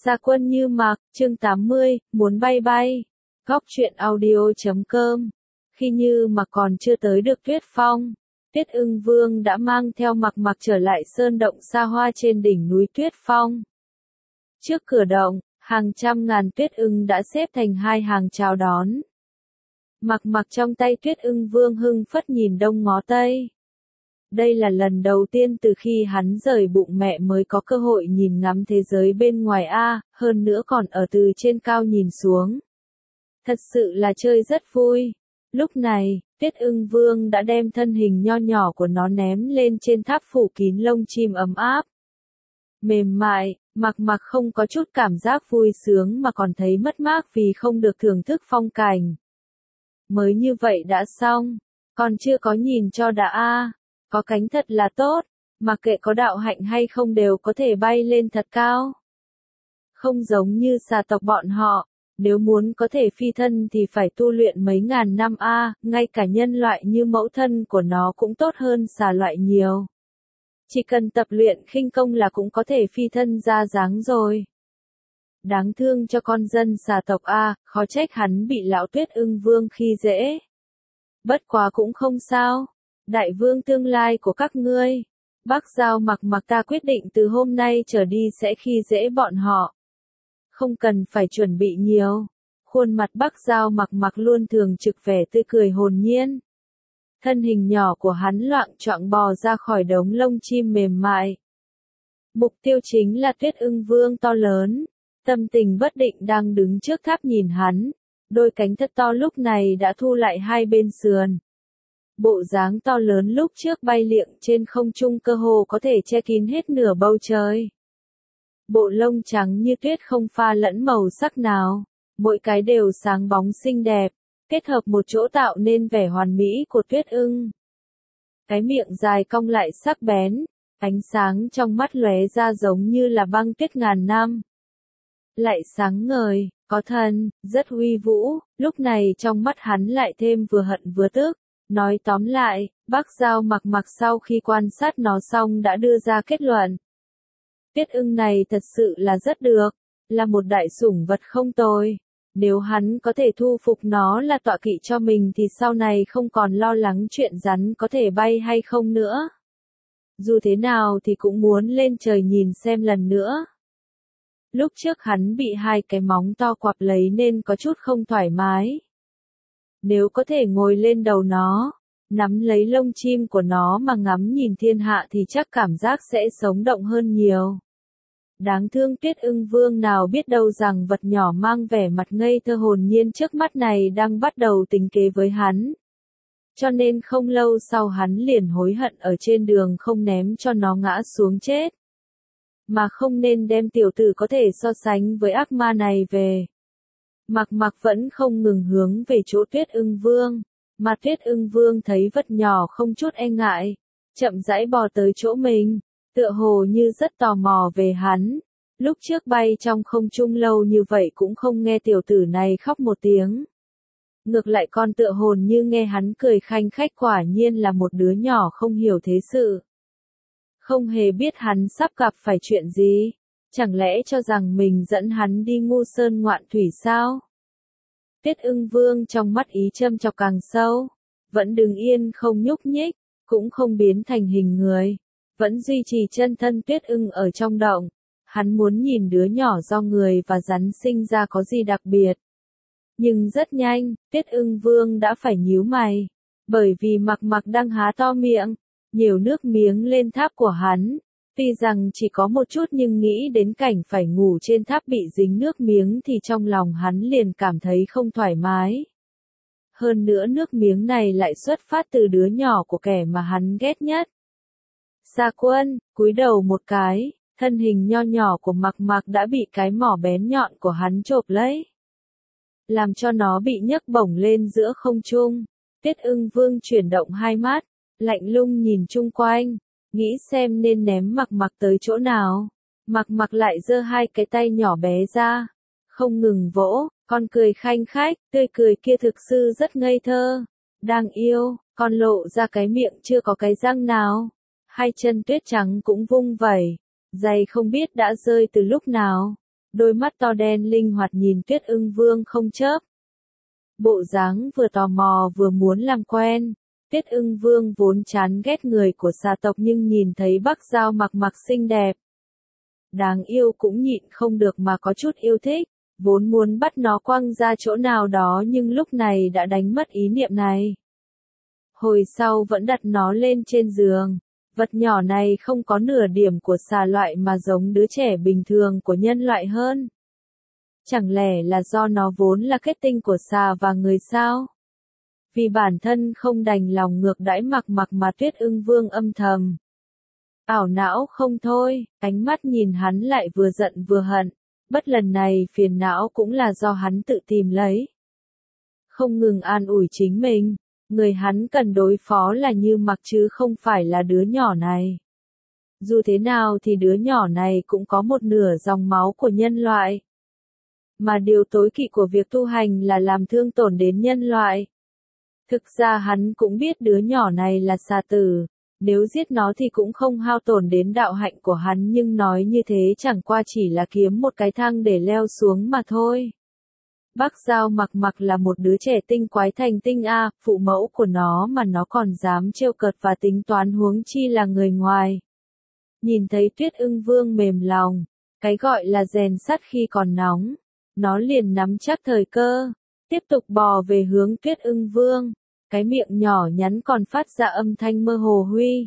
Gia quân như mặc, chương 80, muốn bay bay. Góc truyện audio.com. Khi Như Mặc còn chưa tới được Tuyết Phong, Tuyết Ưng Vương đã mang theo Mặc trở lại sơn động xa hoa trên đỉnh núi Tuyết Phong. Trước cửa động, hàng trăm ngàn tuyết ưng đã xếp thành hai hàng chào đón. Mặc trong tay Tuyết Ưng Vương hưng phất nhìn đông ngó tây. Đây là lần đầu tiên từ khi hắn rời bụng mẹ mới có cơ hội nhìn ngắm thế giới bên ngoài hơn nữa còn ở từ trên cao nhìn xuống. Thật sự là chơi rất vui. Lúc này, Tuyết Ưng Vương đã đem thân hình nho nhỏ của nó ném lên trên tháp phủ kín lông chim ấm áp. Mềm mại, Mặc không có chút cảm giác vui sướng mà còn thấy mất mát vì không được thưởng thức phong cảnh. Mới như vậy đã xong, còn chưa có nhìn cho đã có cánh thật là tốt, mặc kệ có đạo hạnh hay không đều có thể bay lên thật cao. Không giống như xà tộc bọn họ, nếu muốn có thể phi thân thì phải tu luyện mấy ngàn năm ngay cả nhân loại như mẫu thân của nó cũng tốt hơn xà loại nhiều. Chỉ cần tập luyện khinh công là cũng có thể phi thân ra dáng rồi. Đáng thương cho con dân xà tộc khó trách hắn bị lão Tuyết Ưng Vương khi dễ. Bất quá cũng không sao. Đại vương tương lai của các ngươi, Bắc Giao Mặc ta quyết định từ hôm nay trở đi sẽ khi dễ bọn họ. Không cần phải chuẩn bị nhiều. Khuôn mặt Bắc Giao Mặc luôn thường trực vẻ tươi cười hồn nhiên. Thân hình nhỏ của hắn loạng choạng bò ra khỏi đống lông chim mềm mại. Mục tiêu chính là Tuyết Ưng Vương to lớn, tâm tình bất định đang đứng trước tháp nhìn hắn. Đôi cánh thật to lúc này đã thu lại hai bên sườn. Bộ dáng to lớn lúc trước bay liệng trên không trung cơ hồ có thể che kín hết nửa bầu trời. Bộ lông trắng như tuyết không pha lẫn màu sắc nào, mỗi cái đều sáng bóng xinh đẹp, kết hợp một chỗ tạo nên vẻ hoàn mỹ của Tuyết Ưng. Cái miệng dài cong lại sắc bén, ánh sáng trong mắt lóe ra giống như là băng tuyết ngàn năm. Lại sáng ngời, có thần, rất uy vũ, lúc này trong mắt hắn lại thêm vừa hận vừa tức. Nói tóm lại, Bắc Giao Mặc sau khi quan sát nó xong đã đưa ra kết luận. Tuyết ưng này thật sự là rất được, là một đại sủng vật không tồi. Nếu hắn có thể thu phục nó là tọa kỵ cho mình thì sau này không còn lo lắng chuyện rắn có thể bay hay không nữa. Dù thế nào thì cũng muốn lên trời nhìn xem lần nữa. Lúc trước hắn bị hai cái móng to quặp lấy nên có chút không thoải mái. Nếu có thể ngồi lên đầu nó, nắm lấy lông chim của nó mà ngắm nhìn thiên hạ thì chắc cảm giác sẽ sống động hơn nhiều. Đáng thương Tuyết Ưng Vương nào biết đâu rằng vật nhỏ mang vẻ mặt ngây thơ hồn nhiên trước mắt này đang bắt đầu tính kế với hắn. Cho nên không lâu sau hắn liền hối hận ở trên đường không ném cho nó ngã xuống chết. Mà không nên đem tiểu tử có thể so sánh với ác ma này về. Mặc vẫn không ngừng hướng về chỗ Tuyết Ưng Vương, mà Tuyết Ưng Vương thấy vật nhỏ không chút e ngại, chậm rãi bò tới chỗ mình, tựa hồ như rất tò mò về hắn. Lúc trước bay trong không trung lâu như vậy cũng không nghe tiểu tử này khóc một tiếng. Ngược lại con tựa hồn như nghe hắn cười khanh khách, quả nhiên là một đứa nhỏ không hiểu thế sự. Không hề biết hắn sắp gặp phải chuyện gì. Chẳng lẽ cho rằng mình dẫn hắn đi ngu sơn ngoạn thủy sao? Tuyết Ưng Vương trong mắt ý châm chọc càng sâu, vẫn đứng yên không nhúc nhích, cũng không biến thành hình người, vẫn duy trì chân thân Tuyết Ưng ở trong động. Hắn muốn nhìn đứa nhỏ do người và rắn sinh ra có gì đặc biệt. Nhưng rất nhanh, Tuyết Ưng Vương đã phải nhíu mày, bởi vì Mặc đang há to miệng, nhiều nước miếng lên tháp của hắn. Tuy rằng chỉ có một chút nhưng nghĩ đến cảnh phải ngủ trên tháp bị dính nước miếng thì trong lòng hắn liền cảm thấy không thoải mái. Hơn nữa nước miếng này lại xuất phát từ đứa nhỏ của kẻ mà hắn ghét nhất. Gia Quân, cúi đầu một cái, thân hình nho nhỏ của Mặc đã bị cái mỏ bén nhọn của hắn chộp lấy. Làm cho nó bị nhấc bổng lên giữa không trung. Tuyết Ưng Vương chuyển động hai mắt, lạnh lùng nhìn chung quanh. Nghĩ xem nên ném Mặc tới chỗ nào. Mặc lại giơ hai cái tay nhỏ bé ra, không ngừng vỗ, con cười khanh khách, tươi cười kia thực sự rất ngây thơ, đáng yêu, con lộ ra cái miệng chưa có cái răng nào. Hai chân tuyết trắng cũng vung vẩy, giày không biết đã rơi từ lúc nào. đôi mắt to đen linh hoạt nhìn Tuyết Ưng Vương không chớp. Bộ dáng vừa tò mò vừa muốn làm quen. Tuyết Ưng Vương vốn chán ghét người của xà tộc nhưng nhìn thấy Bắc Giao mặc xinh đẹp, đáng yêu cũng nhịn không được mà có chút yêu thích, vốn muốn bắt nó quăng ra chỗ nào đó nhưng lúc này đã đánh mất ý niệm này. Hồi sau vẫn đặt nó lên trên giường. Vật nhỏ này không có nửa điểm của xà loại mà giống đứa trẻ bình thường của nhân loại hơn. Chẳng lẽ là do nó vốn là kết tinh của xà và người sao? Vì bản thân không đành lòng ngược đãi mặc mà Tuyết Ưng Vương âm thầm ảo não không thôi, ánh mắt nhìn hắn lại vừa giận vừa hận, bất lần này phiền não cũng là do hắn tự tìm lấy. Không ngừng an ủi chính mình, người hắn cần đối phó là Như Mặc chứ không phải là đứa nhỏ này. Dù thế nào thì đứa nhỏ này cũng có một nửa dòng máu của nhân loại. Mà điều tối kỵ của việc tu hành là làm thương tổn đến nhân loại. Thực ra hắn cũng biết đứa nhỏ này là xà tử, nếu giết nó thì cũng không hao tổn đến đạo hạnh của hắn nhưng nói như thế chẳng qua chỉ là kiếm một cái thang để leo xuống mà thôi. Bắc Giao mặc là một đứa trẻ tinh quái thành tinh a, phụ mẫu của nó mà nó còn dám trêu cợt và tính toán huống chi là người ngoài. Nhìn thấy Tuyết Ưng Vương mềm lòng, cái gọi là rèn sắt khi còn nóng, nó liền nắm chắc thời cơ, tiếp tục bò về hướng Tuyết Ưng Vương, cái miệng nhỏ nhắn còn phát ra âm thanh mơ hồ huy.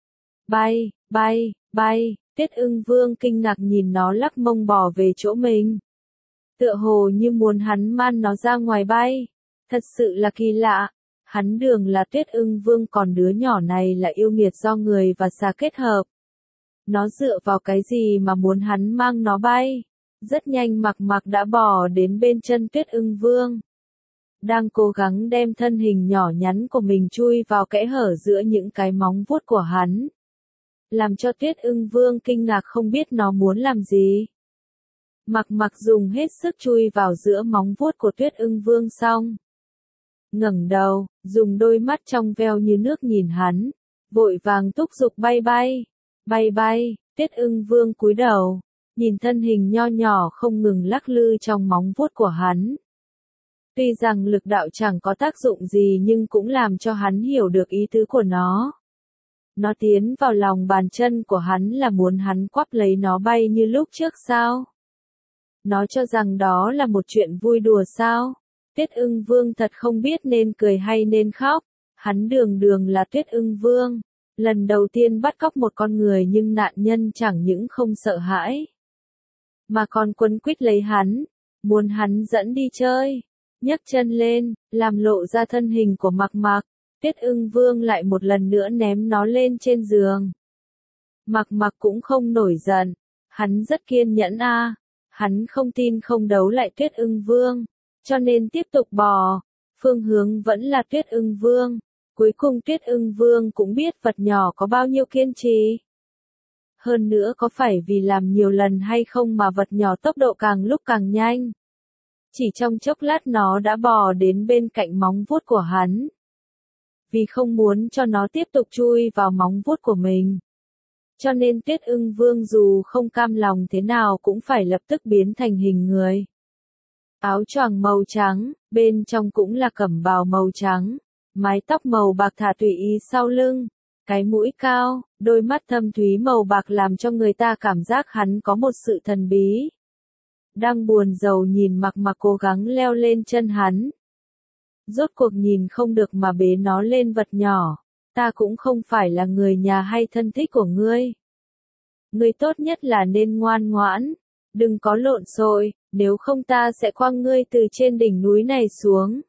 Bay, bay, bay, Tuyết Ưng Vương kinh ngạc nhìn nó lắc mông bò về chỗ mình. Tựa hồ như muốn hắn man nó ra ngoài bay. Thật sự là kỳ lạ. Hắn đường là Tuyết Ưng Vương còn đứa nhỏ này là yêu nghiệt do người và xà kết hợp. Nó dựa vào cái gì mà muốn hắn mang nó bay? Rất nhanh mặc đã bò đến bên chân Tuyết Ưng Vương. Đang cố gắng đem thân hình nhỏ nhắn của mình chui vào kẽ hở giữa những cái móng vuốt của hắn. Làm cho Tuyết Ưng Vương kinh ngạc không biết nó muốn làm gì. Mặc dùng hết sức chui vào giữa móng vuốt của Tuyết Ưng Vương xong. Ngẩng đầu, dùng đôi mắt trong veo như nước nhìn hắn, vội vàng thúc giục bay bay. Bay bay, Tuyết Ưng Vương cúi đầu, nhìn thân hình nho nhỏ không ngừng lắc lư trong móng vuốt của hắn. Tuy rằng lực đạo chẳng có tác dụng gì nhưng cũng làm cho hắn hiểu được ý tứ của nó. Nó tiến vào lòng bàn chân của hắn là muốn hắn quắp lấy nó bay như lúc trước sao? Nó cho rằng đó là một chuyện vui đùa sao? Tuyết Ưng Vương thật không biết nên cười hay nên khóc. Hắn đường là Tuyết Ưng Vương. Lần đầu tiên bắt cóc một con người nhưng nạn nhân chẳng những không sợ hãi, mà còn quấn quýt lấy hắn, muốn hắn dẫn đi chơi. Nhấc chân lên, làm lộ ra thân hình của mặc. Tuyết Ưng Vương lại một lần nữa ném nó lên trên giường. Mặc cũng không nổi giận. Hắn rất kiên nhẫn a. Hắn không tin không đấu lại Tuyết Ưng Vương, cho nên tiếp tục bò. Phương hướng vẫn là Tuyết Ưng Vương. Cuối cùng Tuyết Ưng Vương cũng biết vật nhỏ có bao nhiêu kiên trì. Hơn nữa có phải vì làm nhiều lần hay không mà vật nhỏ tốc độ càng lúc càng nhanh. Chỉ trong chốc lát nó đã bò đến bên cạnh móng vuốt của hắn. Vì không muốn cho nó tiếp tục chui vào móng vuốt của mình, cho nên Tuyết Ưng Vương dù không cam lòng thế nào cũng phải lập tức biến thành hình người. Áo choàng màu trắng, bên trong cũng là cẩm bào màu trắng, mái tóc màu bạc thả tùy ý sau lưng, cái mũi cao, đôi mắt thâm thúy màu bạc làm cho người ta cảm giác hắn có một sự thần bí. Đang buồn rầu nhìn mặc cố gắng leo lên chân hắn. Rốt cuộc nhìn không được mà bế nó lên vật nhỏ. Ta cũng không phải là người nhà hay thân thích của ngươi. Ngươi tốt nhất là nên ngoan ngoãn, đừng có lộn xộn, nếu không ta sẽ quăng ngươi từ trên đỉnh núi này xuống.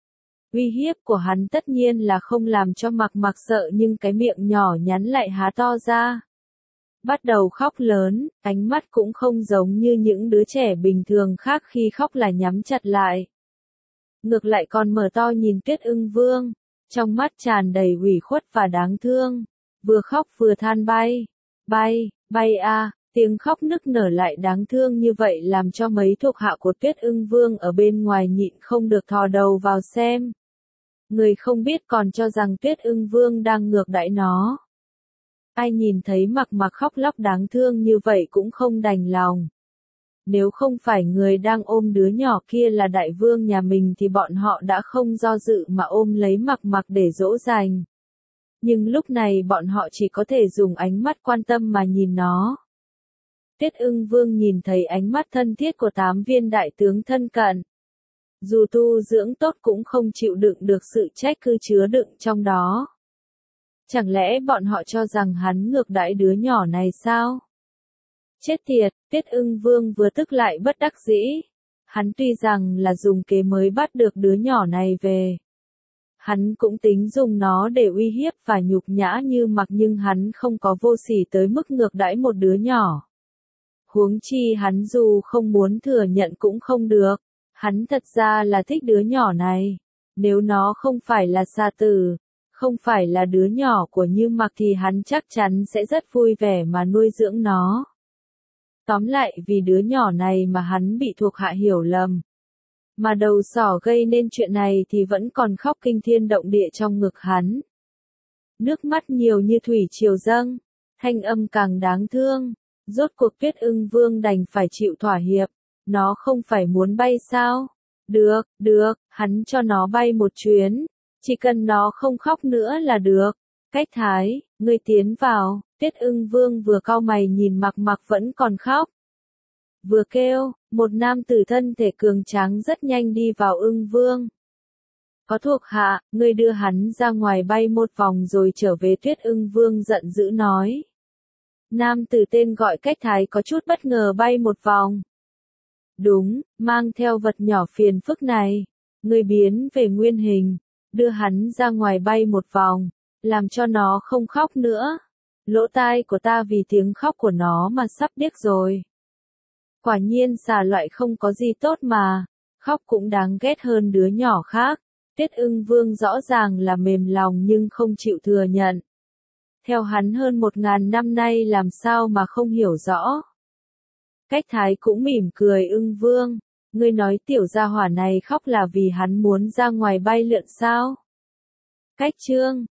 Uy hiếp của hắn tất nhiên là không làm cho mặc sợ nhưng cái miệng nhỏ nhắn lại há to ra. Bắt đầu khóc lớn, ánh mắt cũng không giống như những đứa trẻ bình thường khác khi khóc là nhắm chặt lại. Ngược lại còn mở to nhìn Tuyết Ưng Vương, trong mắt tràn đầy ủy khuất và đáng thương, vừa khóc vừa than bay, bay a, tiếng khóc nức nở lại đáng thương như vậy làm cho mấy thuộc hạ của Tuyết Ưng Vương ở bên ngoài nhịn không được thò đầu vào xem. Người không biết còn cho rằng Tuyết Ưng Vương đang ngược đãi nó. Ai nhìn thấy mặc khóc lóc đáng thương như vậy cũng không đành lòng. Nếu không phải người đang ôm đứa nhỏ kia là đại vương nhà mình thì bọn họ đã không do dự mà ôm lấy Mặc Mặc để dỗ dành. Nhưng lúc này bọn họ chỉ có thể dùng ánh mắt quan tâm mà nhìn nó. Tiết Ưng Vương nhìn thấy ánh mắt thân thiết của 8 viên đại tướng thân cận. Dù tu dưỡng tốt cũng không chịu đựng được sự trách cứ chứa đựng trong đó. Chẳng lẽ bọn họ cho rằng hắn ngược đãi đứa nhỏ này sao? Chết tiệt, Tiết Ưng Vương vừa tức lại bất đắc dĩ. Hắn tuy rằng là dùng kế mới bắt được đứa nhỏ này về. Hắn cũng tính dùng nó để uy hiếp và nhục nhã Như Mặc nhưng hắn không có vô sỉ tới mức ngược đãi một đứa nhỏ. Huống chi hắn dù không muốn thừa nhận cũng không được. Hắn thật ra là thích đứa nhỏ này. Nếu nó không phải là Sa Tử, không phải là đứa nhỏ của Như Mặc thì hắn chắc chắn sẽ rất vui vẻ mà nuôi dưỡng nó. Tóm lại vì đứa nhỏ này mà hắn bị thuộc hạ hiểu lầm. Mà đầu sỏ gây nên chuyện này thì vẫn còn khóc kinh thiên động địa trong ngực hắn. Nước mắt nhiều như thủy triều dâng, thanh âm càng đáng thương. Rốt cuộc Tiết Ưng Vương đành phải chịu thỏa hiệp. Nó không phải muốn bay sao? Được, hắn cho nó bay một chuyến. Chỉ cần nó không khóc nữa là được. Cách Thái, ngươi tiến vào. Tiết Ưng Vương vừa cau mày nhìn Mặc Mặc vẫn còn khóc. Vừa kêu, một nam tử thân thể cường tráng rất nhanh đi vào Ưng Vương. Có thuộc hạ, ngươi đưa hắn ra ngoài bay một vòng rồi trở về. Tiết Ưng Vương giận dữ nói. Nam tử tên gọi Cách Thái có chút bất ngờ bay một vòng. Đúng, mang theo vật nhỏ phiền phức này. Ngươi biến về nguyên hình, đưa hắn ra ngoài bay một vòng, làm cho nó không khóc nữa. Lỗ tai của ta vì tiếng khóc của nó mà sắp điếc rồi. Quả nhiên xà loại không có gì tốt mà, khóc cũng đáng ghét hơn đứa nhỏ khác. Tiết Ưng Vương rõ ràng là mềm lòng nhưng không chịu thừa nhận. Theo hắn hơn 1000 năm nay làm sao mà không hiểu rõ. Cách Thái cũng mỉm cười. Ưng Vương, ngươi nói tiểu gia hỏa này khóc là vì hắn muốn ra ngoài bay lượn sao? Cách Trương,